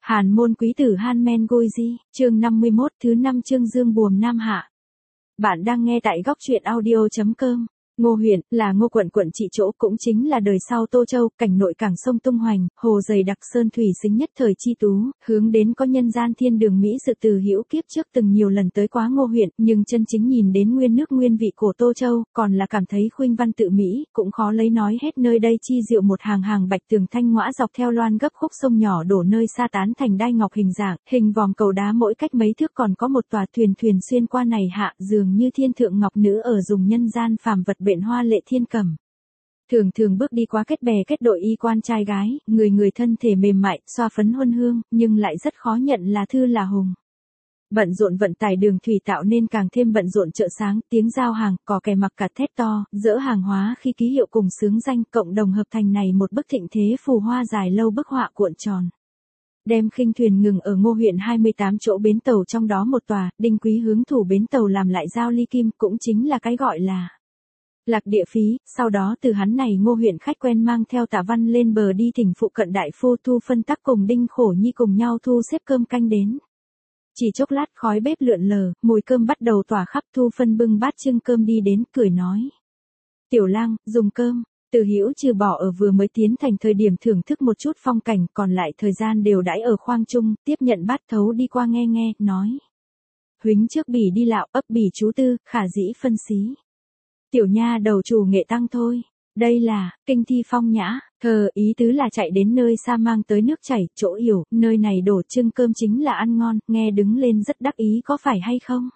Hàn môn quý tử Han Men Gôi Di, chương 51, thứ 5 chương Dương Buồm Nam Hạ. Bạn đang nghe tại góc truyện audio.com. Ngô huyện, là Ngô quận trị chỗ, cũng chính là đời sau Tô Châu, cảnh nội cảng sông tung hoành, hồ dày đặc sơn thủy xính nhất thời chi tú, hướng đến có nhân gian thiên đường Mỹ sự từ hữu kiếp trước từng nhiều lần tới quá Ngô huyện, nhưng chân chính nhìn đến nguyên nước nguyên vị của Tô Châu, còn là cảm thấy khuynh văn tự Mỹ, cũng khó lấy nói hết nơi đây chi diệu một hàng hàng bạch tường thanh ngõa dọc theo loan gấp khúc sông nhỏ đổ nơi xa tán thành đai ngọc hình dạng, hình vòm cầu đá mỗi cách mấy thước còn có một tòa thuyền xuyên qua này hạ dường như thiên thượng ngọc nữ ở dùng nhân gian phàm vật bện hoa lệ thiên cầm. Thường bước đi qua kết bè kết đội y quan trai gái, người thân thể mềm mại, xoa phấn huân hương, nhưng lại rất khó nhận là thư là hùng. Bận rộn vận tải đường thủy tạo nên càng thêm bận rộn chợ sáng, tiếng giao hàng, cò kè mặc cả thét to, dỡ hàng hóa khi ký hiệu cùng xướng danh, cộng đồng hợp thành này một bức thịnh thế phù hoa dài lâu bức họa cuộn tròn. Đem khinh thuyền ngừng ở Ngô huyện 28 chỗ bến tàu, trong đó một tòa, Đinh Quý hướng thủ bến tàu làm lại giao ly kim, cũng chính là cái gọi là lạc địa phí. Sau đó từ hắn này Ngô huyện khách quen mang theo Tạ Văn lên bờ đi thỉnh phụ cận đại phu Thu Phân Tắc cùng Đinh Khổ Nhi cùng nhau thu xếp cơm canh đến. Chỉ chốc lát khói bếp lượn lờ, mùi cơm bắt đầu tỏa khắp. Thu Phân bưng bát trưng cơm đi đến, cười nói: "Tiểu lang, dùng cơm." Từ Hữu trừ bỏ ở vừa mới tiến thành thời điểm thưởng thức một chút phong cảnh, còn lại thời gian đều đãi ở khoang trung, tiếp nhận bát thấu đi qua nghe, nói: "Huính trước bỉ đi lạo, ấp bỉ chú tư, khả dĩ phân xí. Tiểu nha đầu chủ nghệ tăng thôi. Đây là kinh thi phong nhã." Ý tứ là chạy đến nơi xa mang tới nước chảy, chỗ hiểu, nơi này đổ trưng cơm chính là ăn ngon, nghe đứng lên rất đắc ý có phải hay không?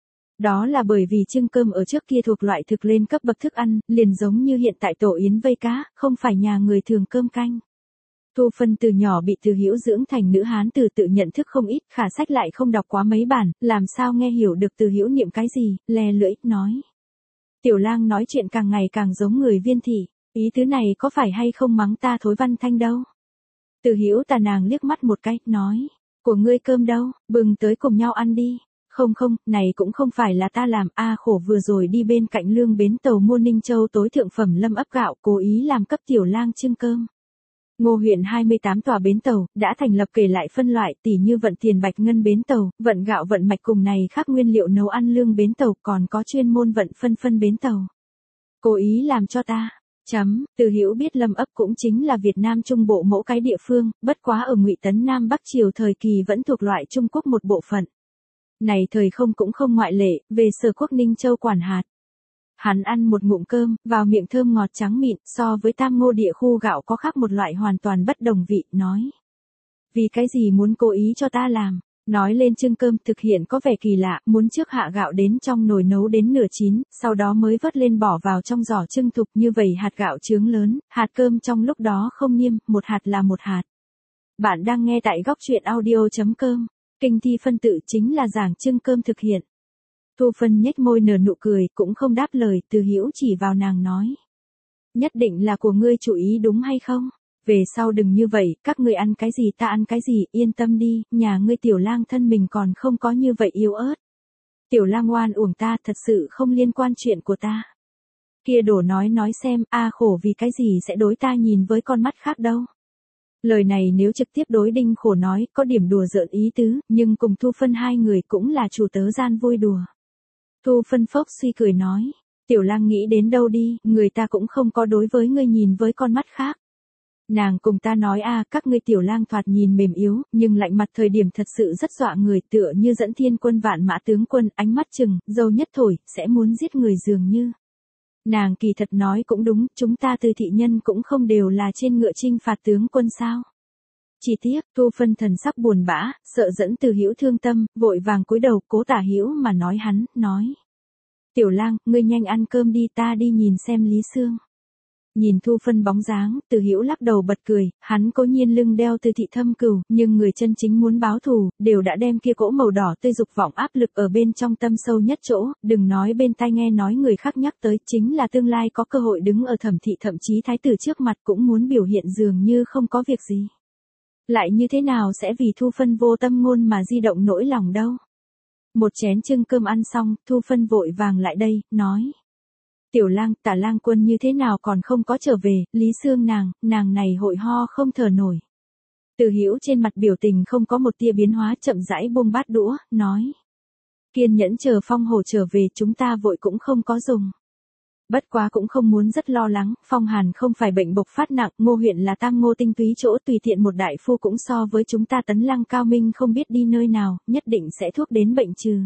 Đó là bởi vì trưng cơm ở trước kia thuộc loại thực lên cấp bậc thức ăn, liền giống như hiện tại tổ yến vây cá, không phải nhà người thường cơm canh. Thu Phân từ nhỏ bị Từ Hữu dưỡng thành nữ hán tử, tự nhận thức không ít, khả sách lại không đọc quá mấy bản, làm sao nghe hiểu được Từ Hữu niệm cái gì, le lưỡi, nói: "Tiểu lang nói chuyện càng ngày càng giống người Viên thị, ý tứ này có phải hay không mắng ta thối văn thanh đâu?" Từ Hữu tà nàng liếc mắt một cái, nói: "Của ngươi cơm đâu, bừng tới cùng nhau ăn đi." Không, này cũng không phải là ta làm, khổ vừa rồi đi bên cạnh lương bến tàu mua Ninh Châu tối thượng phẩm lâm ấp gạo, cố ý làm cấp tiểu lang trưng cơm. Ngô huyện 28 tòa bến tàu, đã thành lập kể lại phân loại, tỉ như vận tiền bạch ngân bến tàu, vận gạo vận mạch cùng này khác nguyên liệu nấu ăn lương bến tàu, còn có chuyên môn vận phân bến tàu. Cố ý làm cho ta. Từ Hữu biết lâm ấp cũng chính là Việt Nam Trung Bộ mẫu cái địa phương, bất quá ở Ngụy Tấn Nam Bắc Triều thời kỳ vẫn thuộc loại Trung Quốc một bộ phận. Này thời không cũng không ngoại lệ, về Sở Quốc Ninh Châu quản hạt. Hắn ăn một ngụm cơm, vào miệng thơm ngọt trắng mịn, so với Tam Ngô địa khu gạo có khác một loại hoàn toàn bất đồng vị, nói: "Vì cái gì muốn cố ý cho ta làm?" Nói lên trưng cơm thực hiện có vẻ kỳ lạ, muốn trước hạ gạo đến trong nồi nấu đến nửa chín, sau đó mới vớt lên bỏ vào trong giỏ trưng thục, như vậy hạt gạo chướng lớn, hạt cơm trong lúc đó không niêm, một hạt là một hạt. Bạn đang nghe tại góc truyện audio.com. Kinh thi phân tự chính là giảng trưng cơm thực hiện. Thu Phân nhếch môi nở nụ cười, cũng không đáp lời. Từ Hữu chỉ vào nàng nói: "Nhất định là của ngươi chủ ý đúng hay không? Về sau đừng như vậy, các ngươi ăn cái gì ta ăn cái gì, yên tâm đi, nhà ngươi tiểu lang thân mình còn không có như vậy yếu ớt. Tiểu lang oan uổng ta, thật sự không liên quan chuyện của ta." Kia đổ nói xem, khổ vì cái gì sẽ đối ta nhìn với con mắt khác đâu. Lời này nếu trực tiếp đối Đinh Khổ nói, có điểm đùa giỡn ý tứ, nhưng cùng Thu Phân hai người cũng là chủ tớ gian vui đùa. Thu Phân phốc suy cười nói: "Tiểu lang nghĩ đến đâu đi, người ta cũng không có đối với ngươi nhìn với con mắt khác. Nàng cùng ta nói các ngươi tiểu lang thoạt nhìn mềm yếu, nhưng lạnh mặt thời điểm thật sự rất dọa người, tựa như dẫn thiên quân vạn mã tướng quân, ánh mắt chừng, dâu nhất thổi, sẽ muốn giết người dường như." Nàng kỳ thật nói cũng đúng, chúng ta Từ thị nhân cũng không đều là trên ngựa chinh phạt tướng quân sao. Chỉ tiếc, Thu Phân thần sắc buồn bã, sợ dẫn Từ Hữu thương tâm, vội vàng cúi đầu, cố tả hữu mà nói hắn, nói: "Tiểu lang, ngươi nhanh ăn cơm đi, ta đi nhìn xem Lý Sương." Nhìn Thu Phân bóng dáng, Từ Hữu lắc đầu bật cười, hắn cố nhiên lưng đeo Từ thị thâm cừu, nhưng người chân chính muốn báo thù, đều đã đem kia cỗ màu đỏ tươi dục vọng áp lực ở bên trong tâm sâu nhất chỗ, đừng nói bên tai nghe nói người khác nhắc tới, chính là tương lai có cơ hội đứng ở Thẩm thị thậm chí thái tử trước mặt cũng muốn biểu hiện dường như không có việc gì. Lại như thế nào sẽ vì Thu Phân vô tâm ngôn mà di động nỗi lòng đâu. Một chén trưng cơm ăn xong, Thu Phân vội vàng lại đây, nói: "Tiểu lang, Tả lang quân như thế nào còn không có trở về, Lý Sương nàng này hội ho không thở nổi." Từ Hữu trên mặt biểu tình không có một tia biến hóa, chậm rãi buông bát đũa, nói. Kiên nhẫn chờ Phong Hổ trở về, chúng ta vội cũng không có dùng. Bất quá cũng không muốn rất lo lắng, phong hàn không phải bệnh bộc phát nặng, Ngô huyện là tang Ngô tinh túy chỗ, tùy tiện một đại phu cũng so với chúng ta Tấn Lăng cao minh không biết đi nơi nào, nhất định sẽ thuốc đến bệnh trừ.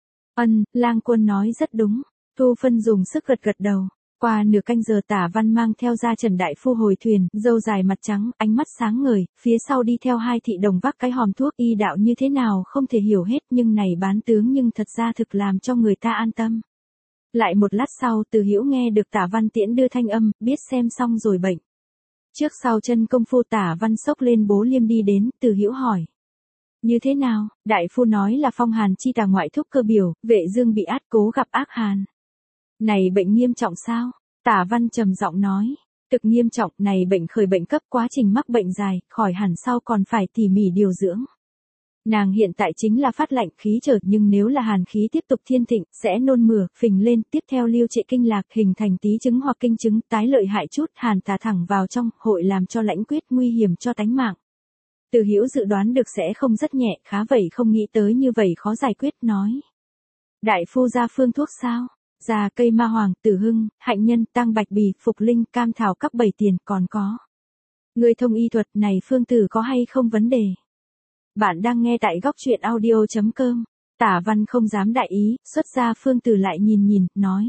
Lang Quân nói rất đúng. Thu Phân dùng sức gật gật đầu. Qua nửa canh giờ Tả Văn mang theo ra Trần đại phu hồi thuyền, râu dài mặt trắng, ánh mắt sáng ngời, phía sau đi theo hai thị đồng vác cái hòm thuốc, y đạo như thế nào không thể hiểu hết, nhưng này bán tướng nhưng thật ra thực làm cho người ta an tâm. Lại một lát sau, Từ Hữu nghe được Tả Văn Tiễn đưa thanh âm, biết xem xong rồi bệnh. Trước sau chân công phu Tả Văn xốc lên bố liêm đi đến, Từ Hữu hỏi. Như thế nào? Đại phu nói là phong hàn chi tà ngoại thúc cơ biểu, Vệ Dương bị át cố gặp ác hàn. Này bệnh nghiêm trọng sao? Tả Văn trầm giọng nói. Thực nghiêm trọng, này bệnh khởi bệnh cấp, quá trình mắc bệnh dài, khỏi hẳn sau còn phải tỉ mỉ điều dưỡng. Nàng hiện tại chính là phát lạnh khí trở, nhưng nếu là hàn khí tiếp tục thiên thịnh, sẽ nôn mửa, phình lên, tiếp theo lưu trệ kinh lạc, hình thành tí chứng hoặc kinh chứng, tái lợi hại chút, hàn tà thẳng vào trong, hội làm cho lãnh quyết nguy hiểm cho tánh mạng. Từ Hữu dự đoán được sẽ không rất nhẹ, khá vậy không nghĩ tới như vậy khó giải quyết, nói. Đại phu ra phương thuốc sao? Ra cây ma hoàng, tử hưng, hạnh nhân, tăng bạch bì, phục linh, cam thảo cấp 7 tiền, còn có. Người thông y thuật này phương tử có hay không vấn đề? Bạn đang nghe tại góc truyện audio.com. Tả Văn không dám đại ý, xuất ra phương tử lại nhìn, nói.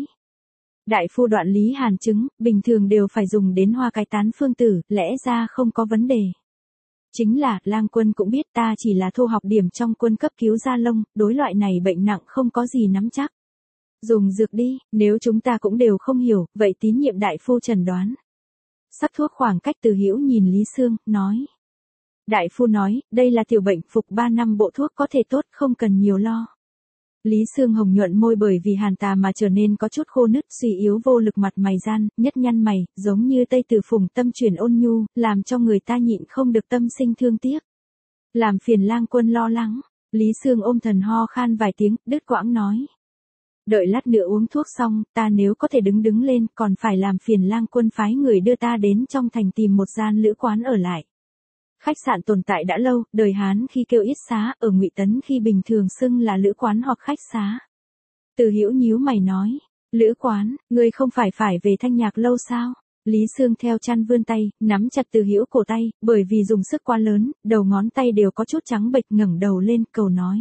Đại phu đoạn lý hàn chứng, bình thường đều phải dùng đến hoa cái tán phương tử, lẽ ra không có vấn đề. Chính là, Lang Quân cũng biết ta chỉ là thu học điểm trong quân cấp cứu gia lông, đối loại này bệnh nặng không có gì nắm chắc. Dùng dược đi, nếu chúng ta cũng đều không hiểu, vậy tín nhiệm đại phu trần đoán. Sắc thuốc khoảng cách. Từ Hữu nhìn Lý Sương, nói. Đại phu nói, đây là tiểu bệnh, phục 3 năm bộ thuốc có thể tốt, không cần nhiều lo. Lý Sương hồng nhuận môi bởi vì hàn tà mà trở nên có chút khô nứt, suy yếu vô lực, mặt mày gian, nhất nhăn mày, giống như Tây Tử Phùng, tâm chuyển ôn nhu, làm cho người ta nhịn không được tâm sinh thương tiếc. Làm phiền Lang Quân lo lắng. Lý Sương ôm thần ho khan vài tiếng, đứt quãng nói. Đợi lát nữa uống thuốc xong, ta nếu có thể đứng lên, còn phải làm phiền Lang Quân phái người đưa ta đến trong thành tìm một gian lữ quán ở lại. Khách sạn tồn tại đã lâu, đời Hán khi kêu yết xá, ở Ngụy Tấn khi bình thường xưng là lữ quán hoặc khách xá. Từ Hữu nhíu mày nói, lữ quán, ngươi không phải về Thanh Nhạc lâu sao? Lý Sương theo chăn vươn tay, nắm chặt Từ Hữu cổ tay, bởi vì dùng sức quá lớn, đầu ngón tay đều có chút trắng bệch, ngẩng đầu lên, cầu nói.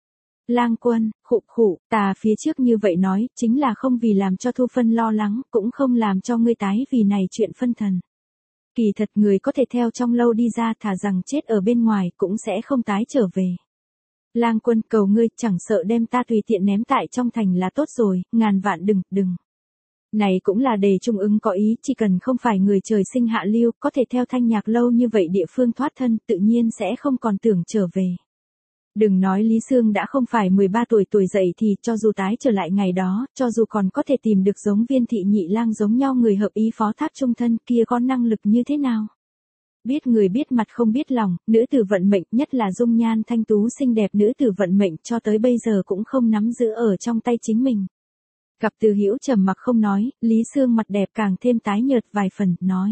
Lang Quân, khụ, ta phía trước như vậy nói, chính là không vì làm cho Thu Phân lo lắng, cũng không làm cho ngươi tái vì này chuyện phân thần. Kỳ thật người có thể theo trong lâu đi ra, thà rằng chết ở bên ngoài, cũng sẽ không tái trở về. Lang Quân, cầu ngươi, chẳng sợ đem ta tùy tiện ném tại trong thành là tốt rồi, ngàn vạn đừng. Này cũng là đề trung ứng có ý, chỉ cần không phải người trời sinh hạ lưu, có thể theo Thanh Nhạc lâu như vậy địa phương thoát thân, tự nhiên sẽ không còn tưởng trở về. Đừng nói Lý Sương đã không phải 13 tuổi dậy thì cho dù tái trở lại ngày đó, cho dù còn có thể tìm được giống Viên Thị Nhị Lang giống nhau người hợp ý phó thác trung thân, kia có năng lực như thế nào? Biết người biết mặt không biết lòng, nữ tử vận mệnh, nhất là dung nhan thanh tú xinh đẹp nữ tử vận mệnh, cho tới bây giờ cũng không nắm giữ ở trong tay chính mình. Gặp Từ Hữu trầm mặc không nói, Lý Sương mặt đẹp càng thêm tái nhợt vài phần, nói.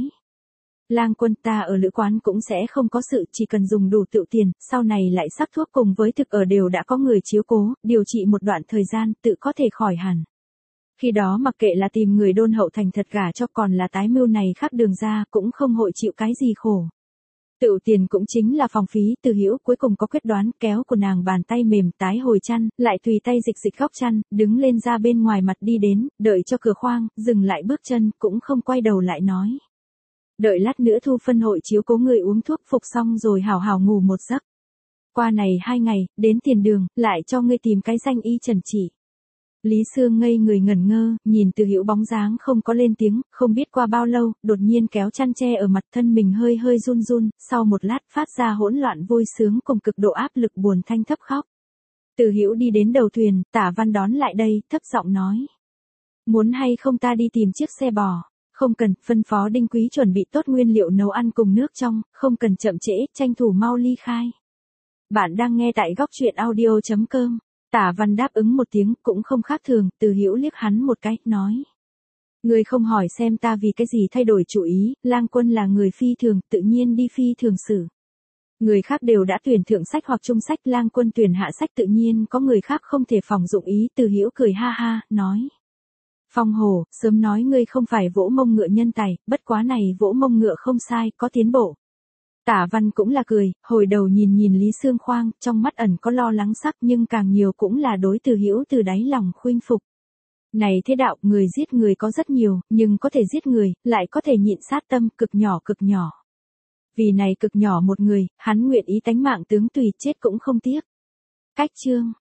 Lang Quân, ta ở lữ quán cũng sẽ không có sự, chỉ cần dùng đủ tựu tiền, sau này lại sắc thuốc cùng với thực ở đều đã có người chiếu cố, điều trị một đoạn thời gian, tự có thể khỏi hẳn. Khi đó mặc kệ là tìm người đôn hậu thành thật gả cho, còn là tái mưu này khác đường ra, cũng không hội chịu cái gì khổ. Tựu tiền cũng chính là phòng phí. Từ Hữu cuối cùng có quyết đoán, kéo của nàng bàn tay mềm, tái hồi chăn, lại tùy tay dịch góc chăn, đứng lên ra bên ngoài mặt đi đến, đợi cho cửa khoang, dừng lại bước chân, cũng không quay đầu lại nói. Đợi lát nữa Thu Phân hội chiếu cố người uống thuốc phục xong rồi hào hào ngủ một giấc. Qua này 2 ngày, đến tiền đường, lại cho ngươi tìm cái danh y trần trị. Lý Sương ngây người ngẩn ngơ, nhìn Từ Hữu bóng dáng không có lên tiếng, không biết qua bao lâu, đột nhiên kéo chăn che ở mặt, thân mình hơi run, sau một lát phát ra hỗn loạn vui sướng cùng cực độ áp lực buồn thanh thấp khóc. Từ Hữu đi đến đầu thuyền, Tả Văn đón lại đây, thấp giọng nói. Muốn hay không ta đi tìm chiếc xe bò? Không cần, phân phó Đinh Quý chuẩn bị tốt nguyên liệu nấu ăn cùng nước trong, không cần chậm trễ, tranh thủ mau ly khai. Bạn đang nghe tại góc truyện audio.com. Tả Văn đáp ứng một tiếng, cũng không khác thường, Từ Hữu liếc hắn một cái, nói. Người không hỏi xem ta vì cái gì thay đổi chủ ý, Lang Quân là người phi thường, tự nhiên đi phi thường xử. Người khác đều đã tuyển thượng sách hoặc trung sách, Lang Quân tuyển hạ sách, tự nhiên có người khác không thể phòng dụng ý. Từ Hữu cười ha ha, nói. Phong Hổ, sớm nói ngươi không phải vỗ mông ngựa nhân tài, bất quá này vỗ mông ngựa không sai, có tiến bộ. Tả Văn cũng là cười, hồi đầu nhìn nhìn Lý Xương Khoang, trong mắt ẩn có lo lắng sắc, nhưng càng nhiều cũng là đối Từ Hữu từ đáy lòng khuynh phục. Này thế đạo, người giết người có rất nhiều, nhưng có thể giết người, lại có thể nhịn sát tâm, cực nhỏ cực nhỏ. Vì này cực nhỏ một người, hắn nguyện ý tánh mạng tướng tùy, chết cũng không tiếc. Cách chương